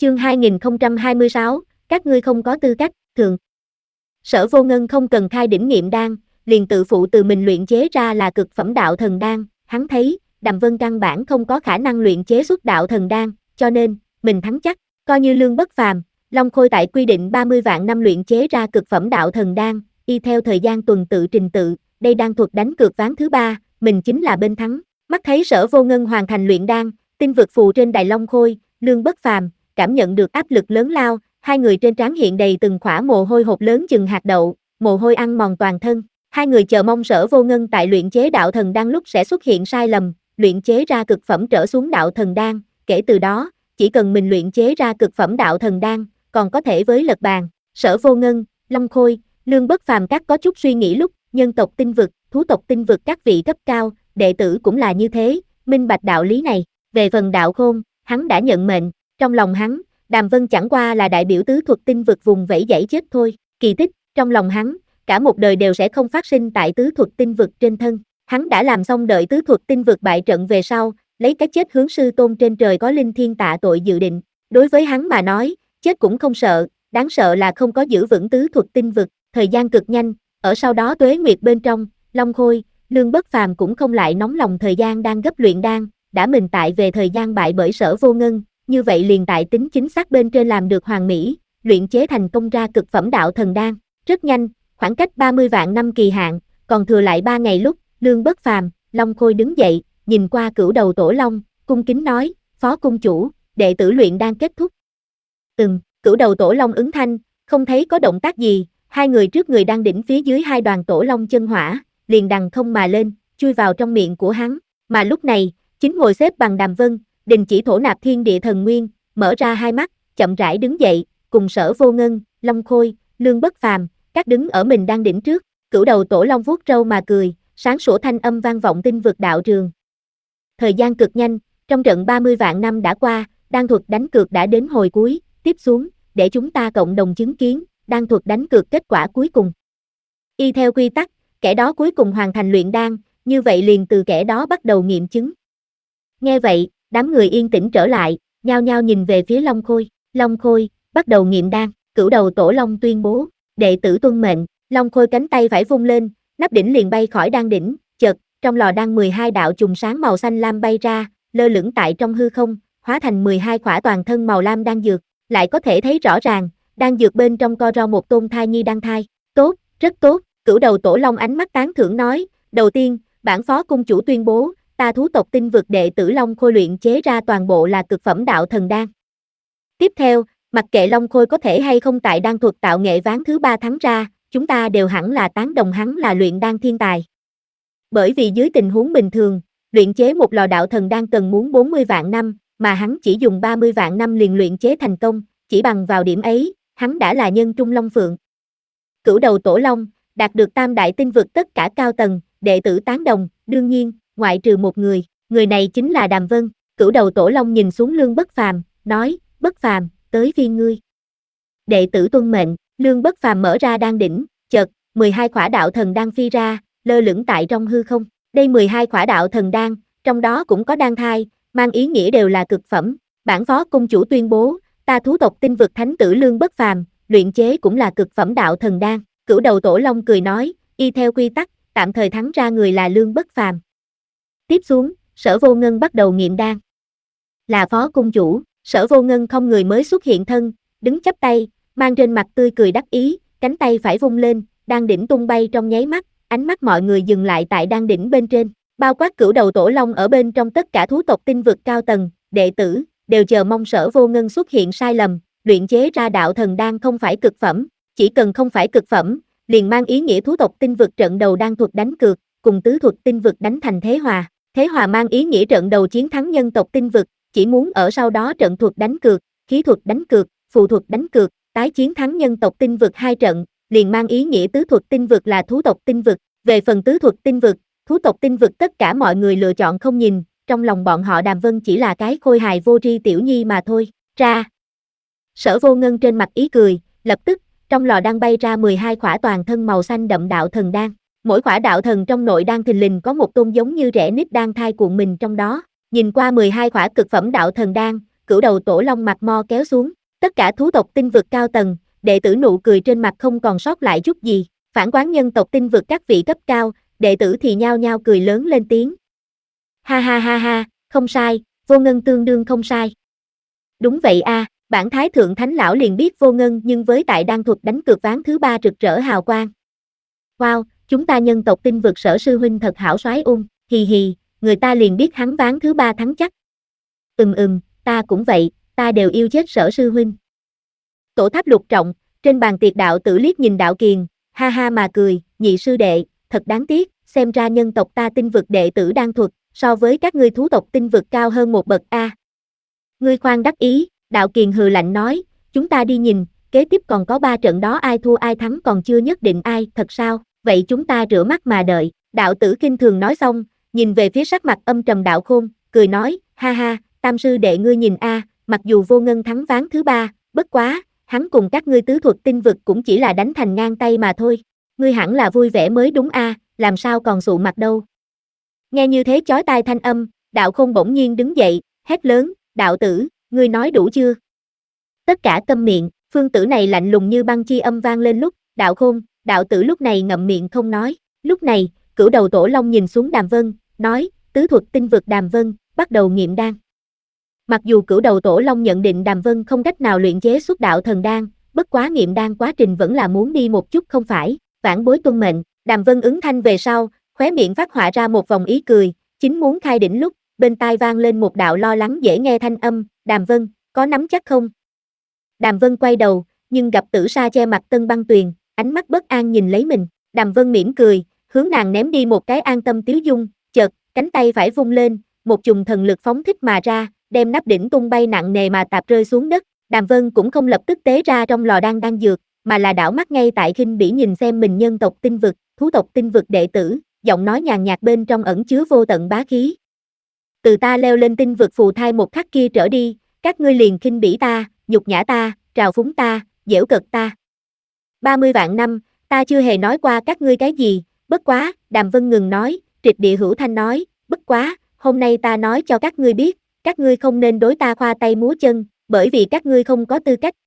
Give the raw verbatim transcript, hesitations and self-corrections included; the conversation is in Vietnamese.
Chương hai nghìn không trăm hai mươi sáu, các ngươi không có tư cách, thường. Sở Vô Ngân không cần khai đỉnh nghiệm đan, liền tự phụ từ mình luyện chế ra là cực phẩm đạo thần đan, hắn thấy, Đàm Vân căn bản không có khả năng luyện chế xuất đạo thần đan, cho nên, mình thắng chắc, coi như lương bất phàm, Long Khôi tại quy định ba mươi vạn năm luyện chế ra cực phẩm đạo thần đan, y theo thời gian tuần tự trình tự, đây đan thuật đánh cược ván thứ ba, mình chính là bên thắng. Mắt thấy Sở Vô Ngân hoàn thành luyện đan, tinh vực phù trên đài Long Khôi, lương bất phàm, cảm nhận được áp lực lớn lao, hai người trên trán hiện đầy từng khỏa mồ hôi hột lớn chừng hạt đậu, mồ hôi ăn mòn toàn thân. Hai người chờ mong Sở Vô Ngân tại luyện chế đạo thần đan lúc sẽ xuất hiện sai lầm, luyện chế ra cực phẩm trở xuống đạo thần đan, kể từ đó, chỉ cần mình luyện chế ra cực phẩm đạo thần đan, còn có thể với lật bàn. Sở Vô Ngân, Long Khôi, lương bất phàm các có chút suy nghĩ lúc, nhân tộc tinh vực, thú tộc tinh vực các vị cấp cao, đệ tử cũng là như thế, minh bạch đạo lý này. Về phần đạo khôn, hắn đã nhận mệnh, trong lòng hắn, Đàm Vân chẳng qua là đại biểu tứ thuật tinh vực vùng vẫy dãy chết thôi, kỳ tích, trong lòng hắn, cả một đời đều sẽ không phát sinh tại tứ thuật tinh vực trên thân. Hắn đã làm xong đợi tứ thuật tinh vực bại trận về sau, lấy cái chết hướng sư tôn trên trời có linh thiên tạ tội dự định. Đối với hắn mà nói, chết cũng không sợ, đáng sợ là không có giữ vững tứ thuật tinh vực, thời gian cực nhanh, ở sau đó tuế nguyệt bên trong, Long Khôi, lương bất phàm cũng không lại nóng lòng thời gian đang gấp luyện đan, đã mình tại về thời gian bại bởi Sở Vô Ngân, như vậy liền tại tính chính xác bên trên làm được hoàn mỹ, luyện chế thành công ra cực phẩm đạo thần đan. Rất nhanh, khoảng cách ba mươi vạn năm kỳ hạn, còn thừa lại ba ngày lúc, lương bất phàm, Long Khôi đứng dậy, nhìn qua cửu đầu tổ long, cung kính nói, phó cung chủ, đệ tử luyện đan kết thúc. Ừm, cửu đầu tổ long ứng thanh, không thấy có động tác gì, hai người trước người đang đỉnh phía dưới hai đoàn tổ long chân hỏa, liền đằng không mà lên, chui vào trong miệng của hắn, mà lúc này, chính ngồi xếp bằng Đàm Vân, đình chỉ thổ nạp thiên địa thần nguyên, mở ra hai mắt, chậm rãi đứng dậy, cùng Sở Vô Ngân, Long Khôi, lương bất phàm, các đứng ở mình đang đỉnh trước, cửu đầu tổ long vuốt râu mà cười, sáng sủa thanh âm vang vọng tinh vực đạo trường. Thời gian cực nhanh, trong trận ba mươi vạn năm đã qua, đan thuật đánh cược đã đến hồi cuối, tiếp xuống, để chúng ta cộng đồng chứng kiến, đan thuật đánh cược kết quả cuối cùng. Y theo quy tắc, kẻ đó cuối cùng hoàn thành luyện đan, như vậy liền từ kẻ đó bắt đầu nghiệm chứng. Nghe vậy, đám người yên tĩnh trở lại, nhao nhao nhìn về phía Long Khôi. Long Khôi, bắt đầu nghiệm đan, cửu đầu tổ long tuyên bố, đệ tử tuân mệnh. Long Khôi cánh tay phải vung lên, nắp đỉnh liền bay khỏi đan đỉnh, chợt, trong lò đan mười hai đạo chùm sáng màu xanh lam bay ra, lơ lửng tại trong hư không, hóa thành mười hai khỏa toàn thân màu lam đan dược, lại có thể thấy rõ ràng, đan dược bên trong co ro một tôn thai nhi đan thai. Tốt, rất tốt, cửu đầu tổ long ánh mắt tán thưởng nói, đầu tiên, bản phó cung chủ tuyên bố, ta thú tộc tinh vực đệ tử Long Khôi luyện chế ra toàn bộ là cực phẩm đạo thần đan. Tiếp theo, mặc kệ Long Khôi có thể hay không tại đan thuật tạo nghệ ván thứ ba thắng ra, chúng ta đều hẳn là tán đồng hắn là luyện đan thiên tài. Bởi vì dưới tình huống bình thường, luyện chế một lò đạo thần đan cần muốn bốn mươi vạn năm, mà hắn chỉ dùng ba mươi vạn năm liền luyện chế thành công, chỉ bằng vào điểm ấy, hắn đã là nhân trung long phượng. Cửu đầu tổ long, đạt được tam đại tinh vực tất cả cao tầng, đệ tử tán đồng, đương nhiên, ngoại trừ một người, người này chính là Đàm Vân. Cửu đầu tổ long nhìn xuống lương bất phàm, nói, bất phàm, tới phiên ngươi. Đệ tử tuân mệnh, lương bất phàm mở ra đan đỉnh, chợt, mười hai khỏa đạo thần đan phi ra, lơ lửng tại trong hư không. Đây mười hai khỏa đạo thần đan, trong đó cũng có đan thai, mang ý nghĩa đều là cực phẩm. Bản phó cung chủ tuyên bố, ta thú tộc tinh vực thánh tử lương bất phàm, luyện chế cũng là cực phẩm đạo thần đan. Cửu đầu tổ long cười nói, y theo quy tắc, tạm thời thắng ra người là lương bất phàm. Tiếp xuống, Sở Vô Ngân bắt đầu nghiệm đan. Là phó cung chủ, Sở Vô Ngân không người mới xuất hiện thân, đứng chắp tay, mang trên mặt tươi cười đắc ý, cánh tay phải vung lên, đan đỉnh tung bay trong nháy mắt, ánh mắt mọi người dừng lại tại đan đỉnh bên trên, bao quát cửu đầu tổ long ở bên trong tất cả thú tộc tinh vực cao tầng, đệ tử, đều chờ mong Sở Vô Ngân xuất hiện sai lầm, luyện chế ra đạo thần đan không phải cực phẩm, chỉ cần không phải cực phẩm, liền mang ý nghĩa thú tộc tinh vực trận đầu đan thuật đánh cược, cùng tứ thuật tinh vực đánh thành thế hòa. Thế hòa mang ý nghĩa trận đầu chiến thắng nhân tộc tinh vực, chỉ muốn ở sau đó trận thuật đánh cược, khí thuật đánh cược, phù thuật đánh cược, tái chiến thắng nhân tộc tinh vực hai trận, liền mang ý nghĩa tứ thuật tinh vực là thú tộc tinh vực. Về phần tứ thuật tinh vực, thú tộc tinh vực tất cả mọi người lựa chọn không nhìn, trong lòng bọn họ Đàm Vân chỉ là cái khôi hài vô tri tiểu nhi mà thôi. Ra. Sở Vô Ngân trên mặt ý cười, lập tức, trong lò đan bay ra mười hai khỏa toàn thân màu xanh đậm đạo thần đan. Mỗi khỏa đạo thần trong nội đan thình lình có một tôn giống như rẽ nít đan thai cuộn mình trong đó. Nhìn qua mười hai khỏa cực phẩm đạo thần đan, cửu đầu tổ long mặt mo kéo xuống, tất cả thú tộc tinh vực cao tầng, đệ tử nụ cười trên mặt không còn sót lại chút gì, phản quán nhân tộc tinh vực các vị cấp cao, đệ tử thì nhao nhao cười lớn lên tiếng. Ha ha ha ha, không sai, Vô Ngân tương đương không sai. Đúng vậy a, à, bản Thái Thượng Thánh Lão liền biết Vô Ngân nhưng với tại đan thuật đánh cược ván thứ ba rực rỡ hào quang. Wow, chúng ta nhân tộc tinh vực Sở sư huynh thật hảo soái ung, hì hì, người ta liền biết hắn ván thứ ba thắng chắc. Ừm ừm, ta cũng vậy, ta đều yêu chết Sở sư huynh. Tổ tháp lục trọng, trên bàn tiệc đạo tử liếc nhìn đạo kiền, ha ha mà cười, nhị sư đệ, thật đáng tiếc, xem ra nhân tộc ta tinh vực đệ tử đan thuật, so với các ngươi thú tộc tinh vực cao hơn một bậc a. Ngươi khoan đắc ý, đạo kiền hừ lạnh nói, chúng ta đi nhìn, kế tiếp còn có ba trận đó ai thua ai thắng còn chưa nhất định ai, thật sao, vậy chúng ta rửa mắt mà đợi, đạo tử kinh thường nói xong, nhìn về phía sắc mặt âm trầm đạo khôn, cười nói, ha ha, tam sư đệ ngươi nhìn a, mặc dù Vô Ngân thắng ván thứ ba, bất quá, hắn cùng các ngươi tứ thuật tinh vực cũng chỉ là đánh thành ngang tay mà thôi, ngươi hẳn là vui vẻ mới đúng a, làm sao còn sụ mặt đâu. Nghe như thế chói tai thanh âm, đạo khôn bỗng nhiên đứng dậy, hét lớn, đạo tử, ngươi nói đủ chưa? Tất cả câm miệng, phương tử này lạnh lùng như băng chi âm vang lên lúc, đạo khôn, đạo tử lúc này ngậm miệng không nói, lúc này, cửu đầu tổ long nhìn xuống Đàm Vân, nói, tứ thuật tinh vực Đàm Vân, bắt đầu nghiệm đan. Mặc dù cửu đầu tổ long nhận định Đàm Vân không cách nào luyện chế xuất đạo thần đan, bất quá nghiệm đan quá trình vẫn là muốn đi một chút không phải, vãn bối tuân mệnh, Đàm Vân ứng thanh về sau, khóe miệng phát họa ra một vòng ý cười, chính muốn khai đỉnh lúc, bên tai vang lên một đạo lo lắng dễ nghe thanh âm, Đàm Vân, có nắm chắc không? Đàm Vân quay đầu, nhưng gặp Tử Sa che mặt Tân Băng Tuyền, ánh mắt bất an nhìn lấy mình, Đàm Vân mỉm cười, hướng nàng ném đi một cái an tâm tiếu dung, chợt, cánh tay phải vung lên, một chùm thần lực phóng thích mà ra, đem nắp đỉnh tung bay nặng nề mà tạp rơi xuống đất, Đàm Vân cũng không lập tức tế ra trong lò đan đan dược, mà là đảo mắt ngay tại khinh bỉ nhìn xem mình nhân tộc tinh vực, thú tộc tinh vực đệ tử, giọng nói nhàn nhạt bên trong ẩn chứa vô tận bá khí. Từ ta leo lên tinh vực phù thai một khắc kia trở đi, các ngươi liền khinh bỉ ta, nhục nhã ta, trào phúng ta, giễu cợt ta. ba mươi vạn năm, ta chưa hề nói qua các ngươi cái gì, bất quá, Đàm Vân ngừng nói, triệt địa hữu thanh nói, bất quá, hôm nay ta nói cho các ngươi biết, các ngươi không nên đối ta khoa tay múa chân, bởi vì các ngươi không có tư cách,